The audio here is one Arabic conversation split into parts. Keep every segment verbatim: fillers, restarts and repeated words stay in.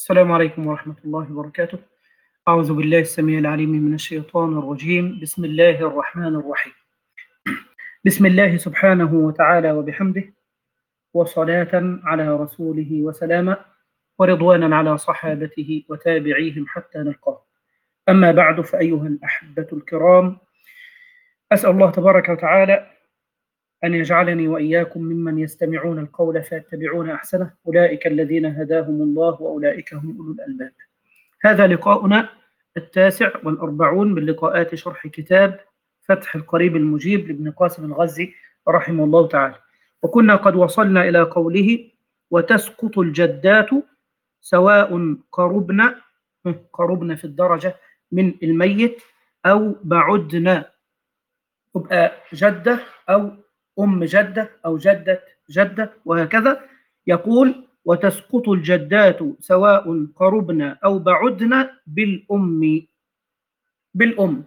السلام عليكم ورحمة الله وبركاته. أعوذ بالله السميع العليم من الشيطان الرجيم. بسم الله الرحمن الرحيم. بسم الله سبحانه وتعالى وبحمده، وصلاة على رسوله وسلاما، ورضوانا على صحابته وتابعيهم حتى نلقاه. أما بعد، فأيها الأحبة الكرام، أسأل الله تبارك وتعالى أن يجعلني وإياكم ممن يستمعون القول فيتبعون أحسنه، أولئك الذين هداهم الله وأولئك هم أولو الألباب. هذا لقاؤنا التاسع والأربعون من لقاءات شرح كتاب فتح القريب المجيب لابن قاسم الغزي رحمه الله تعالى، وكنا قد وصلنا إلى قوله: وتسقط الجدات سواء قربن قربن في الدرجة من الميت أو بعدن، تبقى جدة أو أم جدة أو جدة جدة وهكذا. يقول: وتسقط الجدات سواء قربن أو بعدن بالأم. بالأم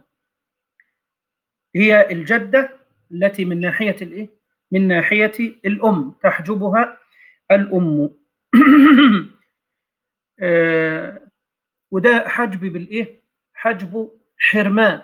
هي الجدة التي من ناحية الإيه؟ من ناحية الأم، تحجبها الأم. آه وده حجب بالإيه؟ حجب حرمان،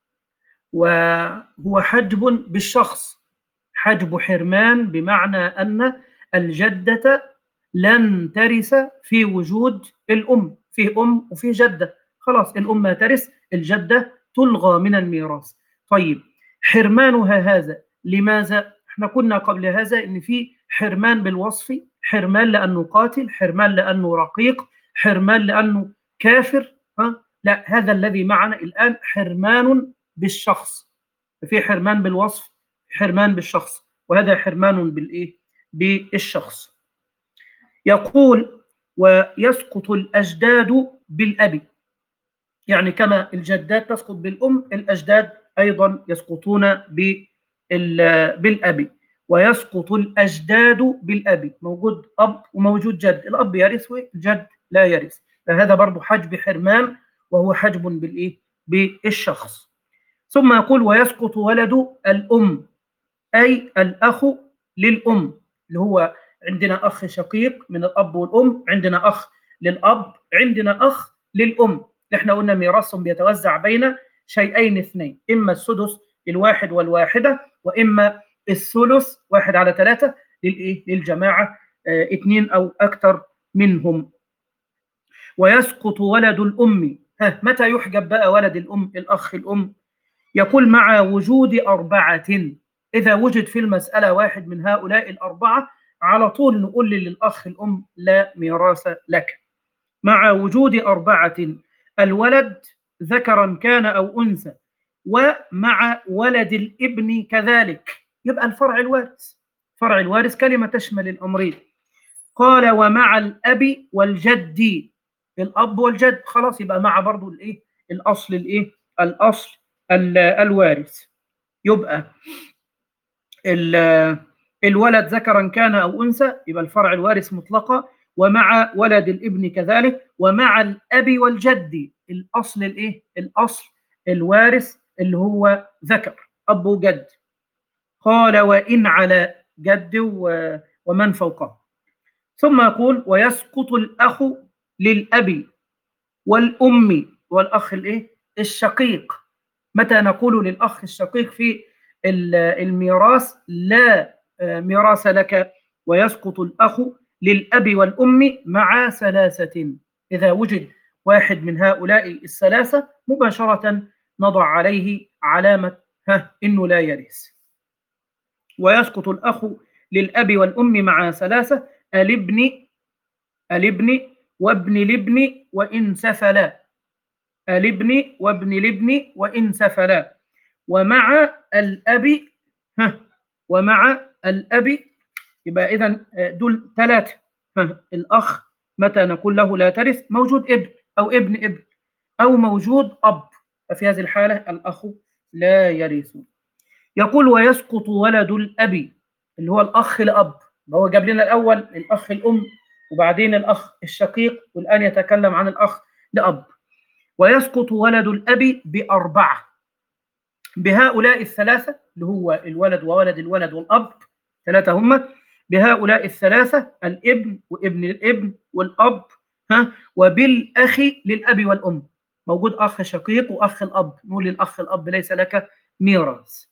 وهو حجب بالشخص، حجب حرمان، بمعنى أن الجدة لن ترث في وجود الأم، في أم وفي جدة، خلاص الأم ما ترث، الجدة تلغى من الميراث. طيب، حرمانها هذا لماذا؟ احنا كنا قبل هذا ان في حرمان بالوصف، حرمان لأنه قاتل، حرمان لأنه رقيق، حرمان لأنه كافر. ها؟ لا، هذا الذي معنا الآن حرمان بالشخص. في حرمان بالوصف، حرمان بالشخص، وهذا حرمان بالإيه؟ بالشخص. يقول: ويسقط الأجداد بالأب، يعني كما الجدات تسقط بالأم، الأجداد أيضا يسقطون بالأب. ويسقط الأجداد بالأب، موجود أب وموجود جد، الأب يرث والجد لا يرث، فهذا برضو حجب حرمان، وهو حجب بالإيه؟ بالشخص. ثم يقول: ويسقط ولد الأم، أي الأخ للأم، اللي هو عندنا أخ شقيق من الأب والأم، عندنا أخ للأب، عندنا أخ للأم. احنا قلنا ميراثهم بيتوزع بين شيئين اثنين: إما السدس الواحد والواحدة، وإما الثلث واحد على ثلاثة للإيه؟ للجماعة، اه اثنين أو أكثر منهم. ويسقط ولد الأم، ها متى يحجب بقى ولد الأم، الأخ الأم؟ يقول: مع وجود أربعة. إذا وجد في المسألة واحد من هؤلاء الأربعة، على طول نقول للأخ الأم: لا ميراث لك. مع وجود أربعة: الولد ذكرا كان أو أنثى، ومع ولد الابن كذلك. يبقى الفرع الوارث، فرع الوارث كلمة تشمل الأمرين. قال: ومع الأب والجد، الأب والجد، خلاص يبقى مع برضو الإيه؟ الأصل الإيه؟ الأصل الوارث. يبقى الولد ذكرا كان أو أنثى، يبقى الفرع الوارث مطلقة، ومع ولد الابن كذلك، ومع الأب والجد الأصل الإيه؟ الأصل الوارث اللي هو ذكر، أب وجد. قال: وإن على جد ومن فوقه. ثم يقول: ويسقط الأخ للأب والأم والأخ الإيه؟ الشقيق. متى نقول للأخ الشقيق في الميراث: لا ميراث لك؟ ويسقط الأخ للأب والأم مع ثلاثة. إذا وجد واحد من هؤلاء الثلاثة مباشرة نضع عليه علامة ها إنه لا يرث. ويسقط الأخ للأب والأم مع ثلاثة: الابن الابن وابن الابن وإن سفلا، الابن وابن الابن وإن سفلا. ومع الأب ها ومع الأب، يبقى إذن دول ثلاثة. الأخ متى نقول له لا ترث؟ موجود ابن أو ابن ابن أو موجود أب، ففي هذه الحالة الأخ لا يرث. يقول: ويسقط ولد الأب، اللي هو الأخ لأب، هو جاب لنا الأول الأخ الأم وبعدين الأخ الشقيق، والآن يتكلم عن الأخ لأب. ويسقط ولد الأب بأربعة، بهؤلاء الثلاثة اللي هو الولد وولد الولد والأب، ثلاثة هم، بهؤلاء الثلاثة: الابن وابن الابن والأب ها وبالأخ للأب والأم، موجود أخ شقيق وأخ الأب، نقول للأخ الأب ليس لك ميراث.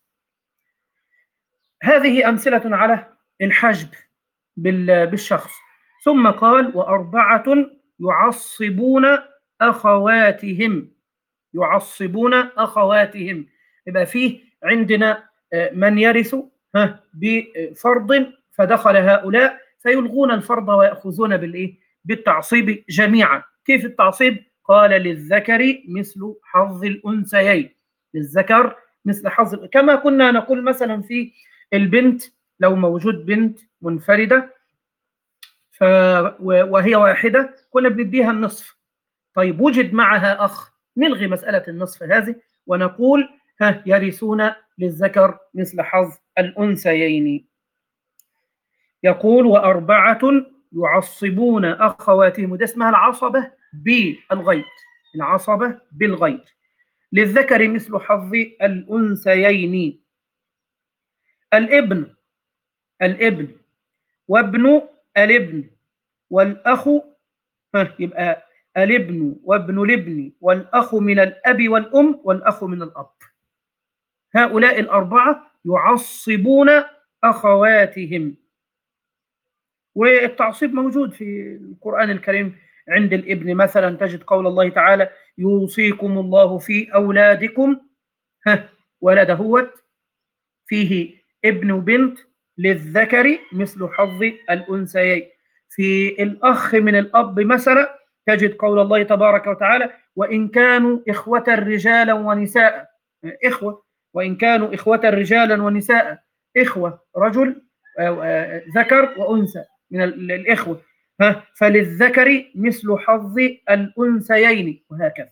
هذه أمثلة على الحجب بالشخص. ثم قال وأربعة يعصبون أخواتهم، يعصبون أخواتهم، يبقى فيه عندنا من يرث بفرض فدخل هؤلاء فيلغون الفرض ويأخذون بالإيه؟ بالتعصيب جميعا. كيف التعصيب؟ قال للذكر مثل حظ الأنثيين، للذكر مثل حظ، كما كنا نقول مثلا في البنت، لو موجود بنت منفردة ف... وهي واحدة كنا بنديها النصف، طيب وجد معها أخ، نلغي مسألة النصف هذه ونقول ها يرثون للذكر مثل حظ الأنثيين. يقول وأربعة يعصبون أخواتهم، وده اسمها العصبة بالغير، العصبة بالغير، للذكر مثل حظ الأنثيين. الابن، الابن وابن الابن والأخ، ها يبقى الابن وابن الابن والأخ من الأب والأم والأخ من الأب، هؤلاء الأربعة يعصبون أخواتهم. والتعصيب موجود في القرآن الكريم، عند الابن مثلا تجد قول الله تعالى يوصيكم الله في أولادكم، ها ولد هوت فيه ابن وبنت، للذكر مثل حظ الأنثيين. في الأخ من الأب مثلا تجد قول الله تبارك وتعالى وإن كانوا إخوة رجالا ونساء، إخوة، وإن كانوا إخوة رجالا ونساء، إخوة رجل ذكر وأنثى من الإخوة، ها فللذكر مثل حظ الأنثيين، وهكذا.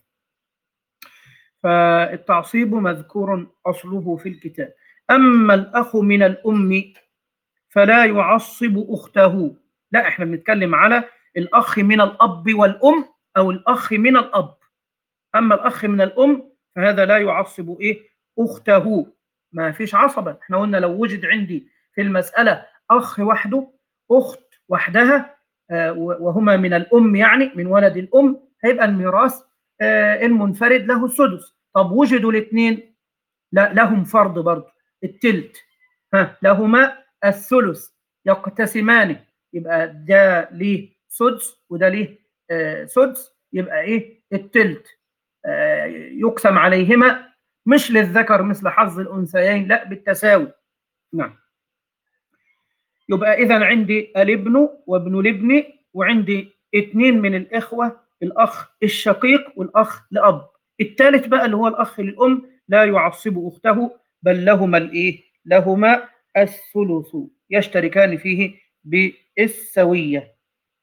فالتعصيب مذكور أصله في الكتاب. أما الأخ من الأم فلا يعصب أخته، لا احنا بنتكلم على الأخ من الأب والأم أو الأخ من الأب. أما الأخ من الأم فهذا لا يعصب إيه أخته، ما فيش عصبة. احنا قلنا لو وجد عندي في المسألة أخ وحده، أخت وحدها، آه وهما من الأم يعني من ولد الأم، هيبقى الميراث آه المنفرد له السدس. طب وجدوا الاثنين، لا لهم فرض برضه التلت، ها لهما الثلث يقتسمان، يبقى ده ليه سدس وده ليه آه سدس، يبقى ايه التلت آه يقسم عليهما، مش للذكر مثل حظ الأنثيين، لا بالتساوي. نعم. يبقى إذا عندي الابن وابن الابن، وعندي اثنين من الإخوة، الأخ الشقيق والأخ لأب، الثالث بقى اللي هو الأخ للأم لا يعصب أخته، بل لهما الإيه؟ لهما الثلث، يشتركان فيه بالسوية.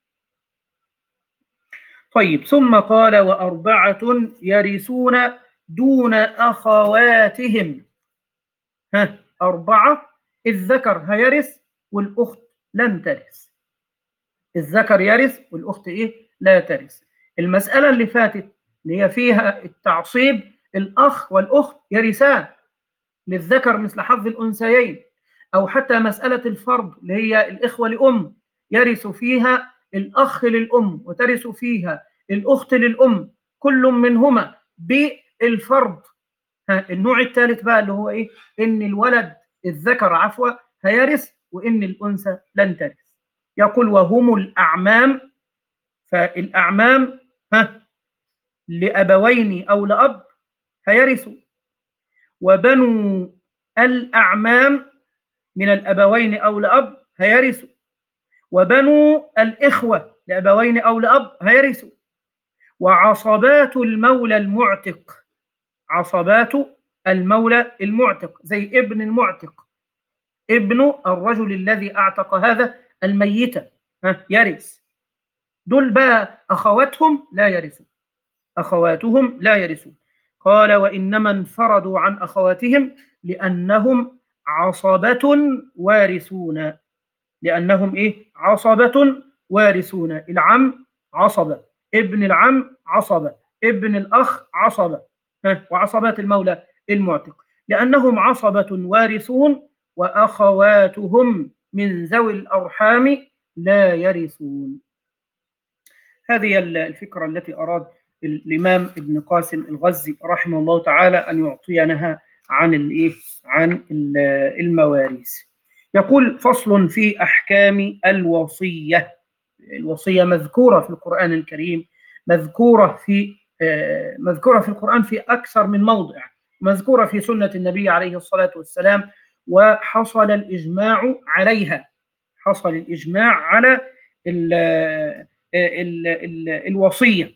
طيب ثم قال وأربعة يرثون دون أخواتهم، ها أربعة، الذكر هيرث والأخت لن ترث، الذكر يرث والأخت إيه؟ لا ترث. المسألة اللي فاتت اللي هي فيها التعصيب الأخ والأخت يرثان للذكر مثل حظ الأنثيين، أو حتى مسألة الفرض اللي هي الإخوة لأم يرث فيها الأخ للأم وترث فيها الأخت للأم، كل منهما بالفرض. النوع الثالث بقى اللي هو إيه؟ إن الولد الذكر عفوا هيرث وإن الأنثى لن ترث. يقول وهم الأعمام، فالأعمام ها لأبوين أو لأب هيرثوا، وبنو الأعمام من الأبوين أو لأب هيرثوا، وبنو الإخوة لأبوين أو لأب هيرثوا، وعصبات المولى المعتق، عصبات المولى المعتق زي ابن المعتق، ابن الرجل الذي أعتق هذا الميتة يرث. دول بقى أخواتهم لا يرثون، أخواتهم لا يرثون. قال وإنما انفردوا عن أخواتهم لأنهم عصبة وارثون، لأنهم إيه؟ عصبة وارثون. العم عصبة، ابن العم عصبة، ابن الأخ عصبة، وعصبات المولى المعتق لأنهم عصبة وارثون، وأخواتهم من ذوي الأرحام لا يرثون. هذه الفكرة التي أراد الإمام ابن قاسم الغزي رحمه الله تعالى أن يعطينها عن الإيه؟ عن المواريث. يقول: فصل في أحكام الوصية. الوصية مذكورة في القرآن الكريم، مذكورة في مذكورة في القرآن في أكثر من موضع، مذكورة في سنة النبي عليه الصلاة والسلام، وحصل الإجماع عليها. حصل الإجماع على ال ال ال الوصية.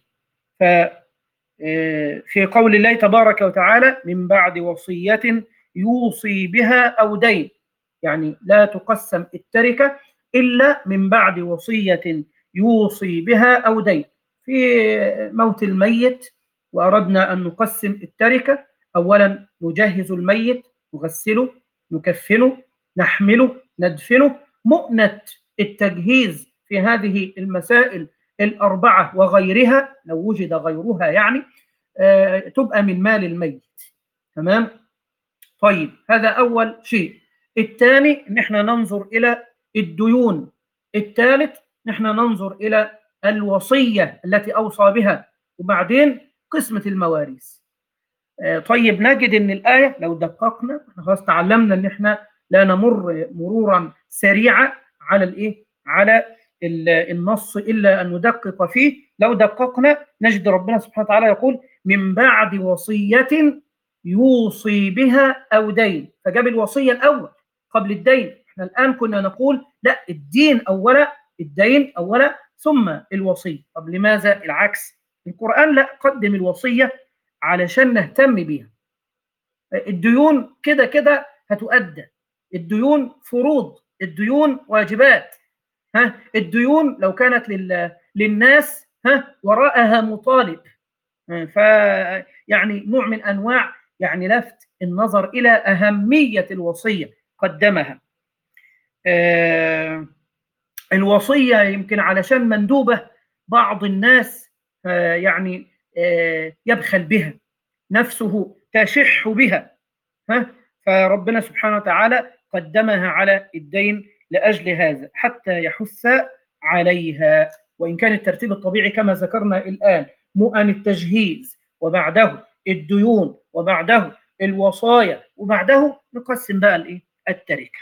ففي قول الله تبارك وتعالى: من بعد وصية يوصي بها أو دين، يعني لا تقسم التركة إلا من بعد وصية يوصي بها أو دين. في موت الميت وأردنا أن نقسم التركة، أولا نجهز الميت، نغسله، نكفنه، نحمله، ندفنه. مؤنة التجهيز في هذه المسائل الأربعة وغيرها لو وجد غيرها يعني آه تبقى من مال الميت. تمام؟ طيب، هذا أول شيء. الثاني نحن ننظر إلى الديون. الثالث نحن ننظر إلى الوصية التي أوصى بها، وبعدين قسمة المواريث. آه طيب، نجد أن الآية لو دققنا، خلاص تعلمنا أن احنا لا نمر مرورا سريعا على الإيه؟ على النص إلا أن ندقق فيه. لو دققنا نجد ربنا سبحانه وتعالى يقول: من بعد وصية يوصي بها أو دين، فجاب الوصية الأول قبل الدين. احنا الآن كنا نقول لا، الدين أولا، الدين أولا ثم الوصية. طب لماذا العكس؟ القرآن لا، قدم الوصية علشان نهتم بيها. الديون كده كده هتؤدى، الديون فروض، الديون واجبات. ها الديون لو كانت لل... للناس ها وراءها مطالب. ف يعني نوع من انواع يعني لفت النظر الى اهميه الوصيه قدمها. آه الوصيه يمكن علشان مندوبه بعض الناس آه يعني آه يبخل بها، نفسه تشح بها. ها فربنا سبحانه وتعالى قدمها على الدين لأجل هذا، حتى يحث عليها. وإن كان الترتيب الطبيعي كما ذكرنا الآن مؤن التجهيز، وبعده الديون، وبعده الوصايا، وبعده نقسم بقى الإيه؟ التركة.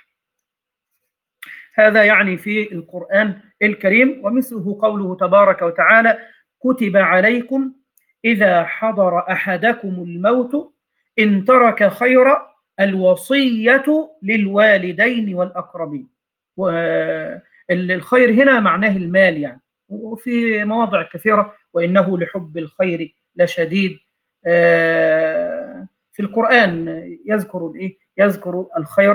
هذا يعني في القرآن الكريم. ومثله قوله تبارك وتعالى: كتب عليكم إذا حضر أحدكم الموت إن ترك خيرا الوصية للوالدين والأقربين. والخير هنا معناه المال يعني، وفي مواضع كثيرة: وإنه لحب الخير لشديد. في القرآن يذكر الإيه؟ يذكر الخير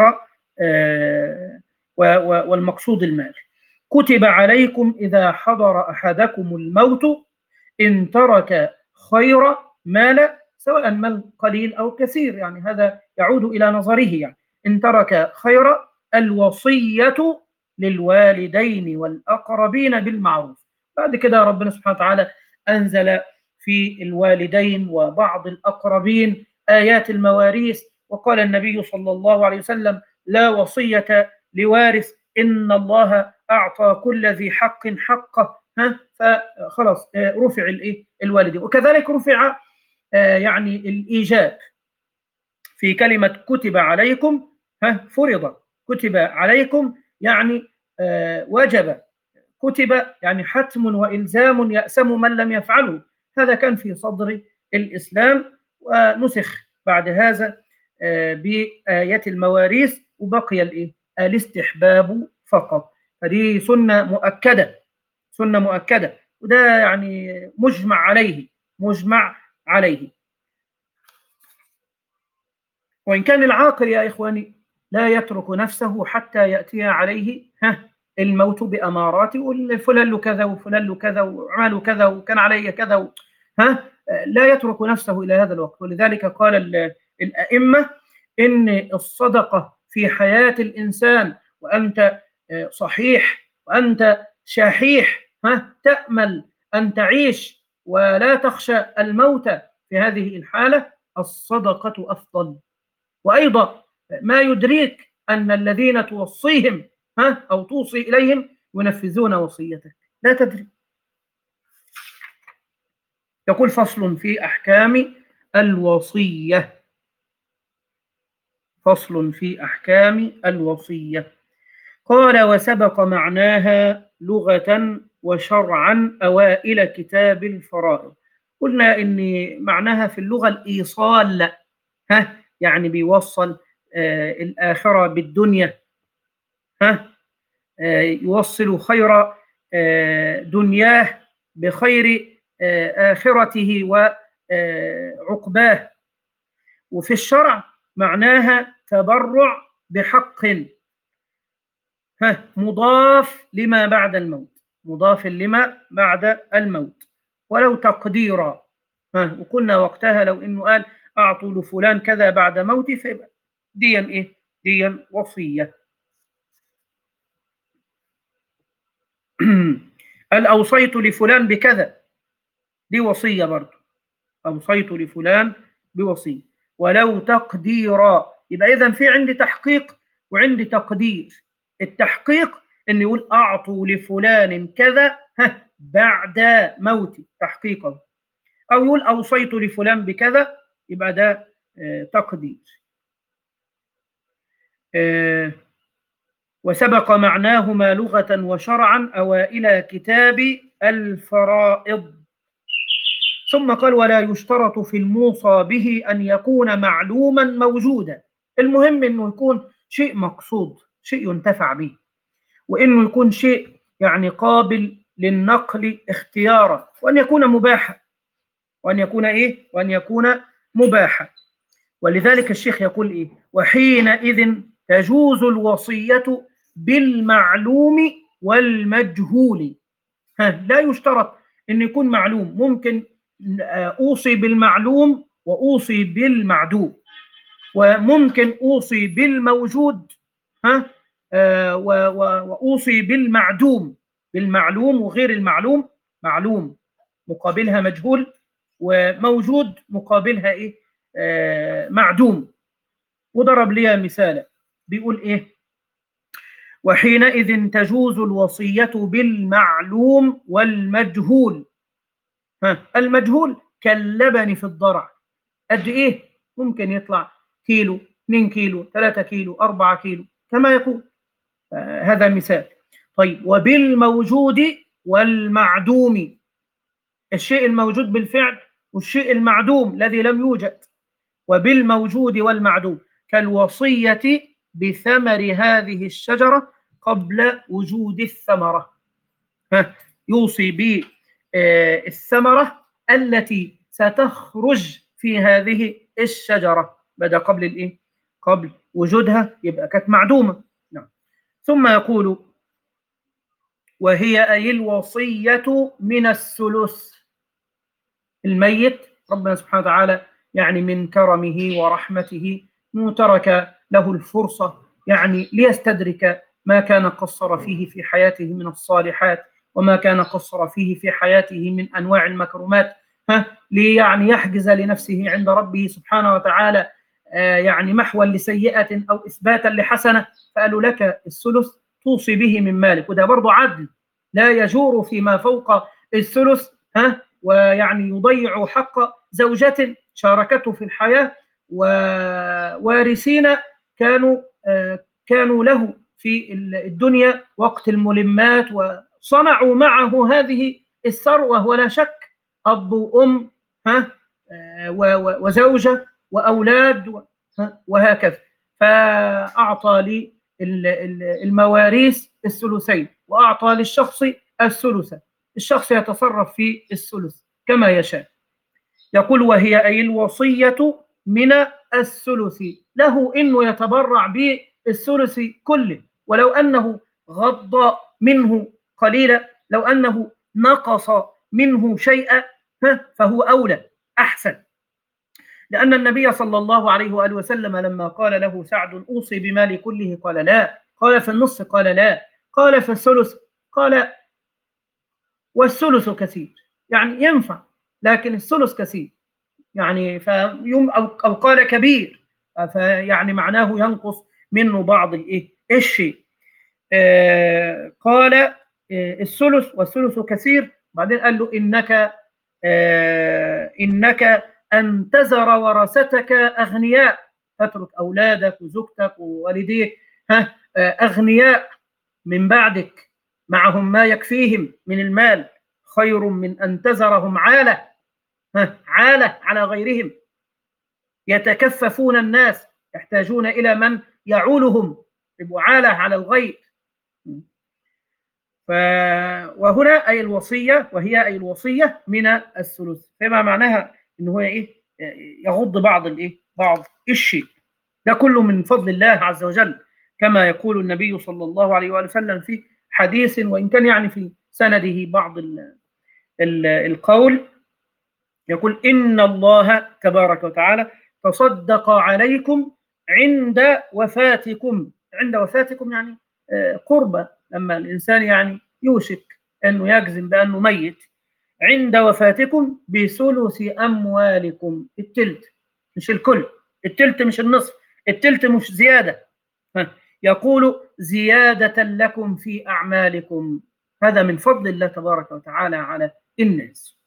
والمقصود المال. كتب عليكم إذا حضر أحدكم الموت إن ترك خير مال، سواء مال قليل أو كثير، يعني هذا يعود إلى نظره. يعني إن ترك خير الوصية للوالدين والأقربين بالمعروف. بعد كده ربنا سبحانه وتعالى أنزل في الوالدين وبعض الأقربين آيات المواريث، وقال النبي صلى الله عليه وسلم: لا وصية لوارث، إن الله أعطى كل ذي حق حقه. ها فخلاص رفع الإيه؟ الوالدين. وكذلك رفع يعني الإيجاب في كلمة كتب عليكم. ها فرض، كتب عليكم يعني وجب، كتب يعني حتم وإلزام يأسم من لم يفعله. هذا كان في صدر الإسلام، ونسخ بعد هذا بآيات المواريث، وبقي الإيه؟ الاستحباب فقط. فدي سنة مؤكدة، سنة مؤكدة، وده يعني مجمع عليه، مجمع عليه. وإن كان العاقل يا إخواني لا يترك نفسه حتى يأتي عليه ها الموت بأمارات، وفلان له كذا وفلان له كذا وعمل كذا وكان علي كذا و... ها لا يترك نفسه إلى هذا الوقت. ولذلك قال الأئمة إن الصدقة في حياة الإنسان وأنت صحيح وأنت شحيح، ها تأمل أن تعيش ولا تخشى الموت، في هذه الحالة الصدقة أفضل. وأيضا ما يدريك أن الذين توصيهم ها أو توصي إليهم ينفذون وصيتك، لا تدري. يقول فصل في أحكام الوصية. فصل في أحكام الوصية. قال وسبق معناها لغة وشرعا أوائل كتاب الفرائض. قلنا إن معناها في اللغة الإيصال، ها يعني بيوصل آه الآخرة بالدنيا، ها آه يوصل خير آه دنياه بخير آه آخرته وعقباه. وفي الشرع معناها تبرع بحق، ها مضاف لما بعد الموت، مضاف لما بعد الموت، ولو تقديرا. ها وقلنا وقتها لو انه قال اعطوا لفلان كذا بعد موتي فيبقى ديا ايه؟ ديا وصيه. قال اوصيت لفلان بكذا، دي وصيه برضه. اوصيت لفلان بوصيه. ولو تقديرا، يبقى اذا في عندي تحقيق وعندي تقدير. التحقيق ان يقول اعطوا لفلان كذا ها بعد موتي تحقيقا، او يقول اوصيت لفلان بكذا، يبقى ده آه تقدير. آه وسبق معناهما لغة وشرعا أوائل كتاب الفرائض. ثم قال ولا يشترط في الموصى به أن يكون معلوما موجودا. المهم أنه يكون شيء مقصود، شيء ينتفع به، وأنه يكون شيء يعني قابل للنقل اختيارا، وأن يكون مباحا، وأن يكون إيه؟ وأن يكون مباحا. ولذلك الشيخ يقول إيه؟ وحينئذ تجوز الوصية بالمعلوم والمجهول. ها لا يشترط أن يكون معلوم، ممكن أوصي بالمعلوم وأوصي بالمعدوم، وممكن أوصي بالموجود ها آه وأوصي بالمعدوم، بالمعلوم وغير المعلوم. معلوم مقابلها مجهول، وموجود مقابلها إيه؟ آه معدوم. وضرب لي مثالا بيقول إيه؟ وحينئذ تجوز الوصية بالمعلوم والمجهول. ها المجهول كاللبن في الضرع، قد ايه؟ ممكن يطلع كيلو، اثنين كيلو، ثلاثة كيلو، أربعة كيلو كما يقول. آه هذا مثال. طيب وبالموجود والمعدوم، الشيء الموجود بالفعل والشيء المعدوم الذي لم يوجد. وبالموجود والمعدوم كالوصية بثمر هذه الشجرة قبل وجود الثمرة. ها يوصي بالثمرة التي ستخرج في هذه الشجرة بدأ قبل الإيه؟ قبل وجودها، يبقى كانت معدومة. نعم. ثم يقول وهي أي الوصية من الثلث. الميت ربنا سبحانه وتعالى يعني من كرمه ورحمته ترك له الفرصة يعني ليستدرك ما كان قصر فيه في حياته من الصالحات، وما كان قصر فيه في حياته من أنواع المكرمات، ها ليعني يحجز لنفسه عند ربه سبحانه وتعالى آه يعني محوا لسيئة أو إثباتا لحسنة. فقالوا لك الثلث توصي به من مالك، وده برضو عدل، لا يجور فيما فوق الثلث ها ويعني يضيع حق زوجة شاركته في الحياة، ووارثين كانوا آه كانوا له في الدنيا وقت الملمات، وصنعوا معه هذه الثروة ولا شك، أب وأم ها وزوجة وأولاد وهكذا. فأعطى لي المواريث الثلثين، وأعطى للشخص الثلث، الشخص يتصرف في الثلث كما يشاء. يقول وهي أي الوصية من الثلث، له إنه يتبرع بالثلث كله، ولو أنه غض منه قليلا، لو أنه نقص منه شيئا فهو أولى أحسن. لأن النبي صلى الله عليه وآله وسلم لما قال له سعد أوصي بمالي كله قال لا، قال في النصف قال لا، قال في الثلث قال والثلث كثير، يعني ينفع لكن الثلث كثير يعني فيوم أو, أو قال كبير، فيعني معناه ينقص منه بعض الايه الشيء. آه قال آه الثلث والثلث كثير، بعدين قال له انك آه إنك أن تذر ورثتك أغنياء، تترك أولادك وزوجتك ووالديك ها أغنياء من بعدك معهم ما يكفيهم من المال، خير من أن تذرهم عالة ها عالة على غيرهم يتكففون الناس، يحتاجون إلى من يعولهم، يبقوا عالة على الغير. ف... وهنا أي الوصية، وهي أي الوصية من الثلث، فما معناها إن هو إيه يغض بعض الإيه بعض الشيء. ده كله من فضل الله عز وجل، كما يقول النبي صلى الله عليه وآله وسلم في حديث، وإن كان يعني في سنده بعض ال... ال... القول، يقول إن الله تبارك وتعالى تصدق عليكم عند وفاتكم. عند وفاتكم يعني قربة، لما الإنسان يعني يوشك أنه يجزم بأنه ميت، عند وفاتكم بثلث أموالكم، التلت مش الكل، التلت مش النصف، التلت مش زيادة، يقول زيادة لكم في أعمالكم. هذا من فضل الله تبارك وتعالى على الناس.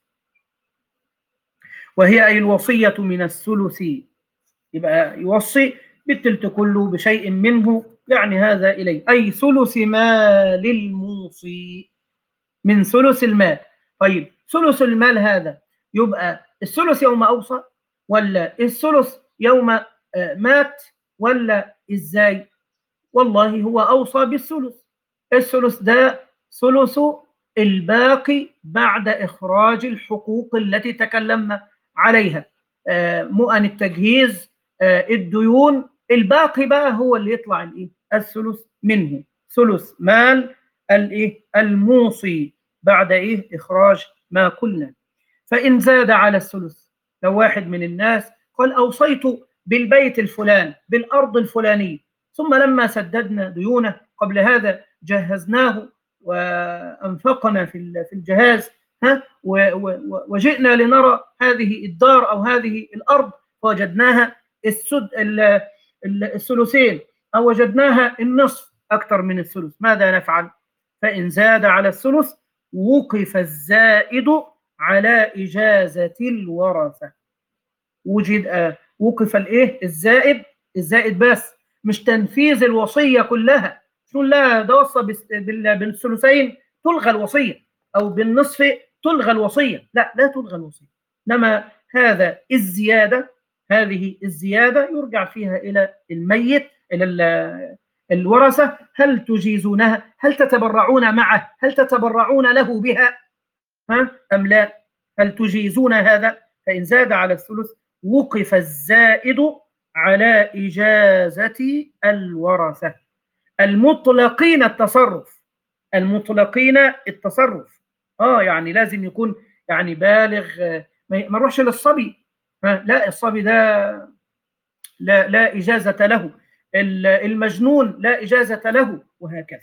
وهي أي الوصية من الثلث، يبقى يوصي بالتلت كله بشيء منه، يعني هذا إليه، أي ثلث مال الموصي، من ثلث المال. طيب ثلث المال هذا يبقى الثلث يوم أوصى، ولا الثلث يوم مات، ولا إزاي؟ والله هو أوصى بالثلث، الثلث ده ثلث الباقي بعد إخراج الحقوق التي تكلمنا عليها، مؤن التجهيز، الديون، الباقي بقى هو اللي يطلع الايه الثلث منه، ثلث مال الايه الموصي بعد ايه اخراج ما قلنا. فان زاد على الثلث، لو واحد من الناس قال اوصيت بالبيت الفلان بالارض الفلانيه، ثم لما سددنا ديونه قبل هذا جهزناه وانفقنا في في الجهاز ها وجئنا لنرى هذه الدار او هذه الارض فوجدناها السد الثلثين، او وجدناها النصف اكثر من الثلث، ماذا نفعل؟ فان زاد على الثلث وقف الزائد على اجازه الورثه. وجد وقف الايه الزائد، الزائد بس مش تنفيذ الوصيه كلها، شو لا ده وصى بالثلثين تلغى الوصيه، او بالنصف تلغى الوصيه، لا لا تلغى الوصيه، انما هذا الزياده، هذه الزياده يرجع فيها الى الميت، الى الورثه، هل تجيزونها؟ هل تتبرعون معه؟ هل تتبرعون له بها؟ ها ام لا؟ هل تجيزون هذا؟ فان زاد على الثلث وقف الزائد على اجازه الورثه المطلقين التصرف، المطلقين التصرف، اه يعني لازم يكون يعني بالغ، ما نروحش للصبي، لا الصبي ده لا لا إجازة له، المجنون لا إجازة له، وهكذا.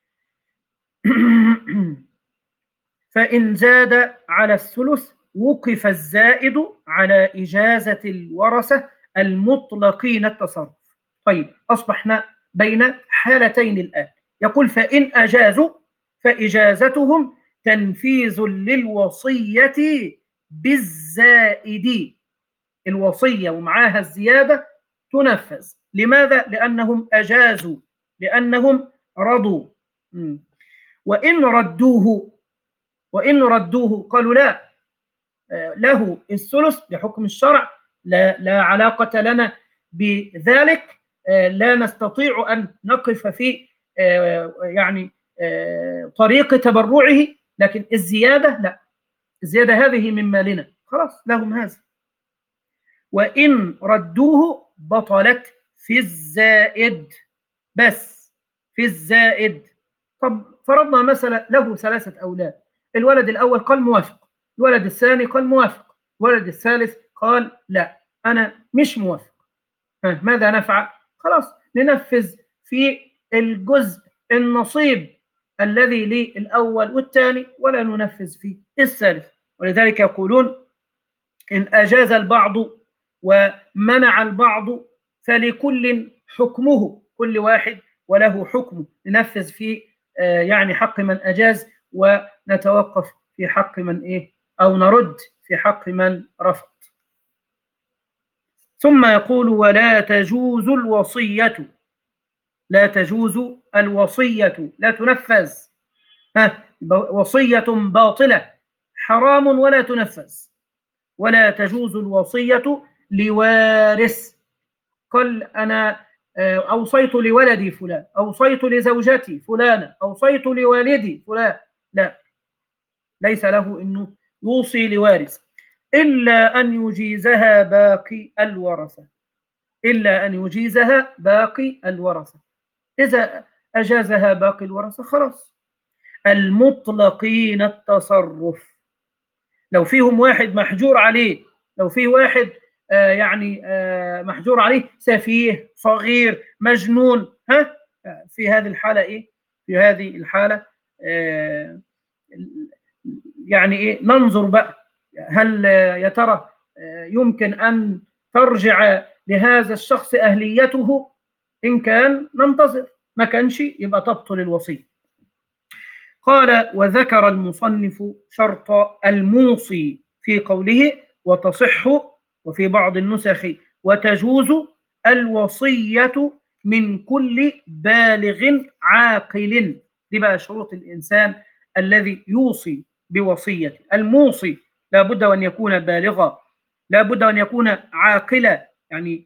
فإن زاد على الثلث وقف الزائد على إجازة الورثة المطلقين التصرف. طيب أصبحنا بين حالتين الآن، يقول فإن أجازوا فإجازتهم تنفيذ للوصية بالزائد، الوصية ومعاها الزيادة تنفذ، لماذا؟ لأنهم أجازوا، لأنهم رضوا. وإن ردوه، وإن ردوه قالوا لا له الثلث بحكم الشرع، لا, لا علاقة لنا بذلك، لا نستطيع أن نقف في يعني طريق تبرعه، لكن الزيادة لا، الزيادة هذه من مالنا، خلاص لهم هذا. وإن ردوه بطلت في الزائد، بس في الزائد. طب فرضنا مثلا له ثلاثة أولاد، الولد الأول قال موافق، الولد الثاني قال موافق، الولد الثالث قال لا أنا مش موافق، ماذا نفعل؟ خلاص ننفذ في الجزء النصيب الذي للأول والثاني، ولا ننفذ في الثالث. ولذلك يقولون إن أجاز البعض ومنع البعض فلكل حكمه، كل واحد وله حكمه، ننفذ في يعني حق من أجاز ونتوقف في حق من إيه، أو نرد في حق من رفض. ثم يقول ولا تجوز الوصية، لا تجوز الوصية، لا تنفذ، ها وصية باطلة حرام ولا تنفذ. ولا تجوز الوصية لوارث، قل أنا أوصيت لولدي فلان، أوصيت لزوجتي فلانة، أوصيت لوالدي فلان، لا، ليس له أنه يوصي لوارث إلا أن يجيزها باقي الورثة، إلا أن يجيزها باقي الورثة. إذا أجازها باقي الورثة خلاص. المطلقين التصرف، لو فيهم واحد محجور عليه، لو فيه واحد آه يعني آه محجور عليه سفيه صغير مجنون، ها في هذه الحالة إيه؟ في هذه الحالة آه يعني إيه؟ ننظر بقى هل يا ترى يمكن أن ترجع لهذا الشخص أهليته؟ إن كان ننتظر، ما كانش يبقى تبطل الوصية. قال وذكر المصنف شرط الموصي في قوله وتصح، وفي بعض النسخ وتجوز الوصية من كل بالغ عاقل. دي بقى شروط الإنسان الذي يوصي بوصية. الموصي لابد أن يكون بالغا، لابد أن يكون عاقلا، يعني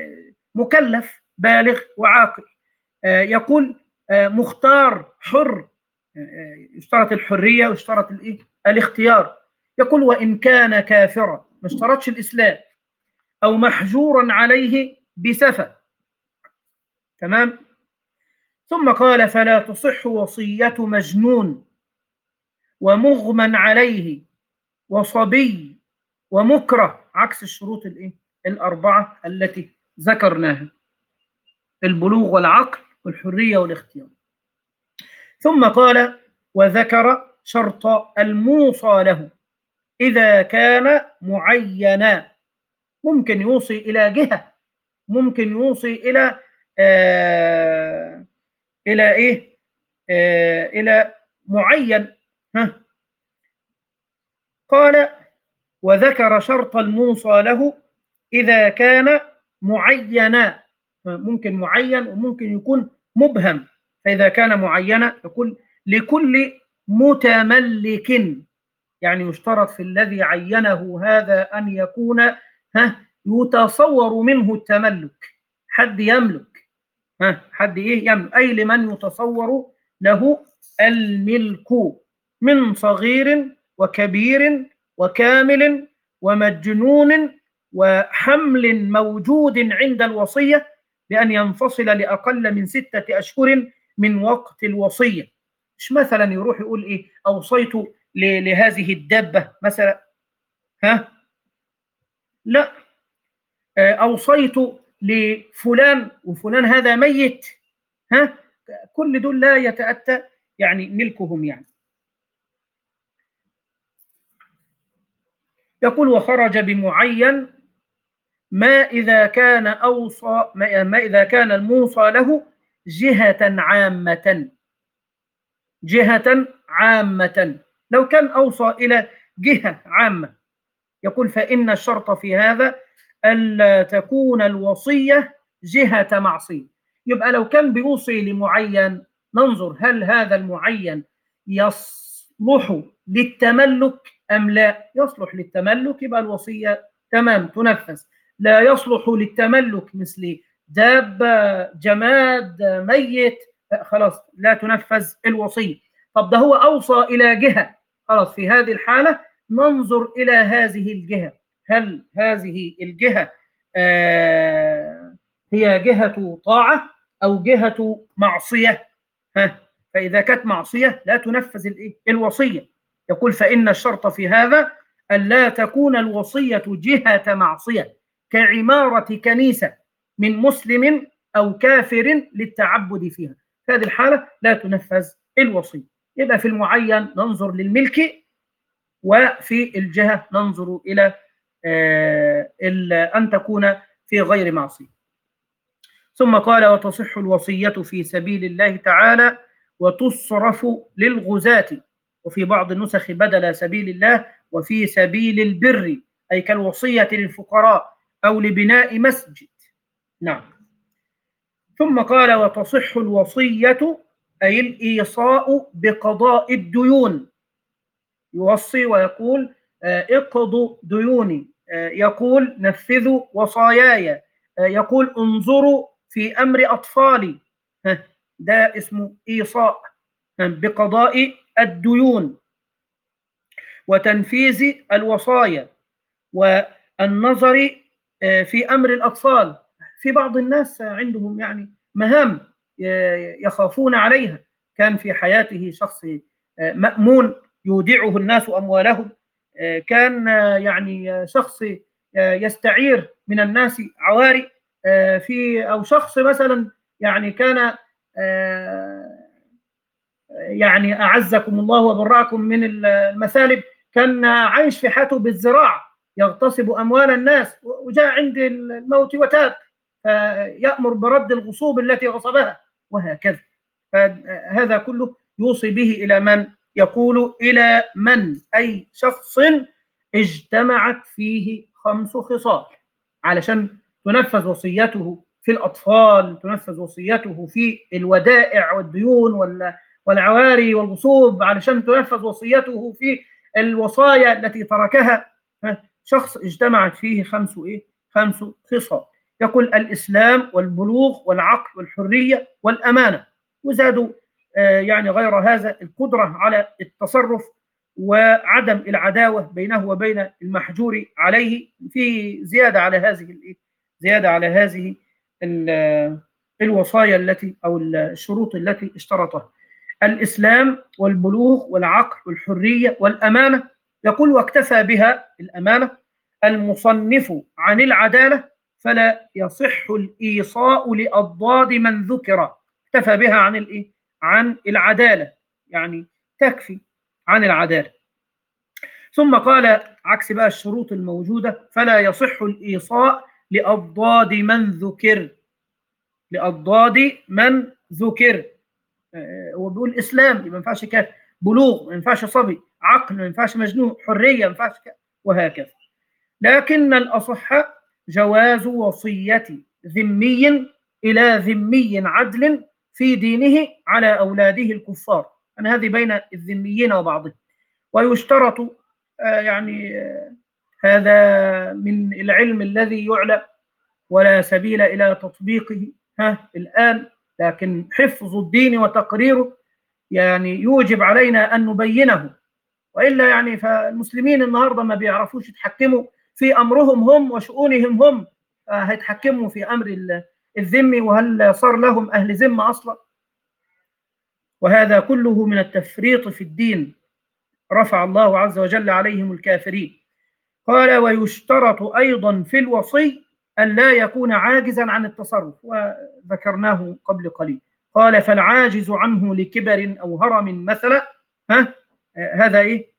مكلف بالغ وعاقل. يقول مختار حر، يشترط الحرية ويشترط الايه؟ الاختيار. يقول وإن كان كافرا، ما اشترطش الإسلام، أو محجورا عليه بسفة. تمام. ثم قال فلا تصح وصية مجنون ومغمى عليه وصبي ومكره، عكس الشروط الايه؟ الأربعة التي ذكرناها: البلوغ والعقل والحرية والاختيار. ثم قال وذكر شرط الموصى له إذا كان معينا، ممكن يوصي إلى جهة، ممكن يوصي إلى آه إلى إيه؟ آه إلى معين. ها. قال وذكر شرط الموصى له إذا كان معينا، ممكن معين وممكن يكون مبهم. فإذا كان معينا يقول لكل متملك، يعني يشترط في الذي عينه هذا أن يكون ها يتصور منه التملك، حد يملك، ها حد إيه يملك، أي لمن يتصور له الملك من صغير وكبير وكامل ومجنون وحمل موجود عند الوصية بأن ينفصل لأقل من ستة أشهر من وقت الوصية. مش مثلا يروح يقول إيه أوصيت لهذه الدابة مثلا، ها لا، أوصيت لفلان وفلان هذا ميت، ها كل دول لا يتأتى يعني ملكهم. يعني يقول وخرج بمعين ما إذا كان أوصى ما إذا كان الموصى له جهة عامة، جهة عامة، لو كان أوصى إلى جهة عامة. يقول فإن الشرط في هذا ألا تكون الوصية جهة معصية. يبقى لو كان بيوصي لمعين ننظر هل هذا المعين يصلح للتملك أم لا. يصلح للتملك يبقى الوصية تمام تنفذ. لا يصلح للتملك مثل دابة جماد ميت، خلاص لا تنفذ الوصية. طب ده هو أوصى إلى جهة، خلاص في هذه الحالة ننظر إلى هذه الجهة، هل هذه الجهة آه هي جهة طاعة أو جهة معصية؟ ها فإذا كانت معصية لا تنفذ الإيه؟ الوصية. يقول فإن الشرط في هذا ألا تكون الوصية جهة معصية كعمارة كنيسة من مسلم أو كافر للتعبد فيها، في هذه الحالة لا تنفذ الوصية. يبقى في المعين ننظر للملك، وفي الجهة ننظر إلى آه أن تكون في غير معصية. ثم قال وتصح الوصية في سبيل الله تعالى وتصرف للغزاة، وفي بعض النسخ بدل سبيل الله وفي سبيل البر، أي كالوصية للفقراء أو لبناء مسجد. نعم. ثم قال: وتصح الوصية أي الإيصاء بقضاء الديون، يوصي ويقول اقضوا ديوني، يقول نفذوا وصاياي، يقول انظروا في أمر أطفالي، ده اسمه إيصاء بقضاء الديون وتنفيذ الوصايا والنظر في أمر الأطفال. في بعض الناس عندهم يعني مهام يخافون عليها، كان في حياته شخص مأمون يودعه الناس أموالهم، كان يعني شخص يستعير من الناس عواري، في أو شخص مثلا يعني كان يعني أعزكم الله وبرأكم من المثالب، كان عايش في حياته بالزراعة يغتصب أموال الناس، وجاء عند الموت وتاب فيأمر برد الغصوب التي غصبها وهكذا. فهذا كله يوصي به إلى من؟ يقول إلى من؟ أي شخص اجتمعت فيه خمس خصال، علشان تنفذ وصيته في الأطفال، تنفذ وصيته في الودائع والديون والعواري والغصوب، علشان تنفذ وصيته في الوصايا التي تركها. شخص اجتمعت فيه خمس إيه؟ خمس خصال. يقول الإسلام والبلوغ والعقل والحرية والأمانة، وزادوا آه يعني غير هذا القدرة على التصرف وعدم العداوة بينه وبين المحجور عليه، في زيادة على هذه زيادة على هذه الوصايا التي أو الشروط التي اشترطها. الإسلام والبلوغ والعقل والحرية والأمانة، يقول واكتفى بها الأمانة المصنف عن العدالة فلا يصح الإيصاء لأضداد من ذكر. اكتفى بها عن الإيه؟ عن العدالة، يعني تكفي عن العدالة. ثم قال عكس بقى الشروط الموجودة: فلا يصح الإيصاء لأضداد من ذكر، لأضداد من ذكر. هو بيقول إسلام ما ينفعش كافر، بلوغ ما ينفعش صبي، عقل ما ينفعش مجنون، حرية ما ينفعش كافر، وهكذا. لكن الأصح جواز وصية ذمي إلى ذمي عدل في دينه على أولاده الكفار، أنا هذه بين الذميين وبعضهم. ويشترط آه يعني آه هذا من العلم الذي يعلم ولا سبيل إلى تطبيقه ها الآن، لكن حفظ الدين وتقريره يعني يوجب علينا أن نبينه، وإلا يعني فالمسلمين النهاردة ما بيعرفوش يتحكموا في أمرهم هم وشؤونهم هم، هيتحكموا في أمر الذمي، وهل صار لهم أهل ذمة أصلا؟ وهذا كله من التفريط في الدين، رفع الله عز وجل عليهم الكافرين. قال ويشترط أيضا في الوصي أن لا يكون عاجزا عن التصرف، وذكرناه قبل قليل. قال فالعاجز عنه لكبر أو هرم مثلا، ها آه هذا إيه؟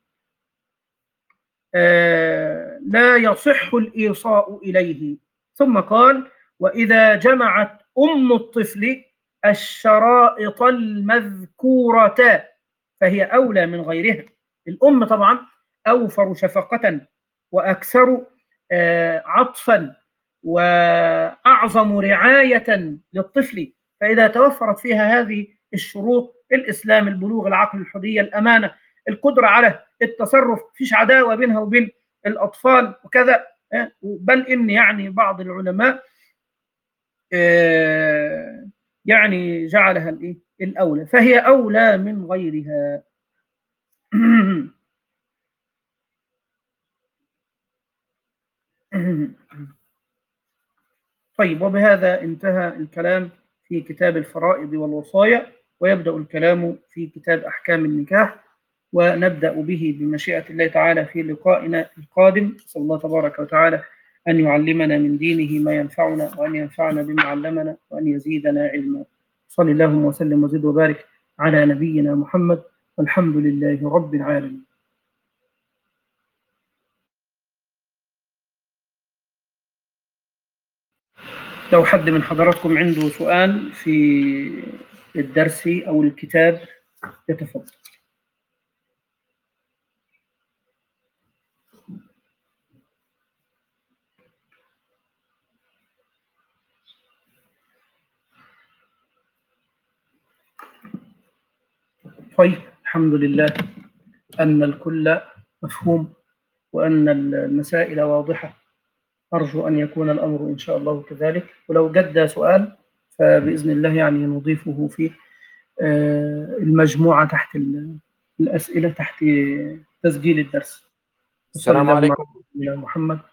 آه لا يصح الإيصاء إليه. ثم قال وإذا جمعت أم الطفل الشرائط المذكورة فهي أولى من غيرها. الأم طبعا أوفر شفقة وأكثر آه عطفا وأعظم رعاية للطفل، فإذا توفرت فيها هذه الشروط: الإسلام، البلوغ، العقل، الحرية، الأمانة، القدرة على التصرف، فيش عداوة بينها وبين الأطفال وكذا، بل إن يعني بعض العلماء يعني جعلها الإيه؟ الأولى، فهي أولى من غيرها. طيب، وبهذا انتهى الكلام في كتاب الفرائض والوصايا، ويبدأ الكلام في كتاب أحكام النكاح، ونبدأ به بمشيئة الله تعالى في لقائنا القادم. صلى الله تبارك وتعالى أن يعلمنا من دينه ما ينفعنا، وأن ينفعنا بما علمنا، وأن يزيدنا علما. صلى اللهم وسلم وزد وبارك على نبينا محمد، والحمد لله رب العالمين. لو حد من حضراتكم عنده سؤال في الدرس أو الكتاب يتفضل. طيب الحمد لله أن الكل مفهوم وأن المسائل واضحة. أرجو أن يكون الأمر إن شاء الله كذلك، ولو جد سؤال فبإذن الله يعني نضيفه في المجموعة تحت الأسئلة تحت تسجيل الدرس. السلام عليكم. محمد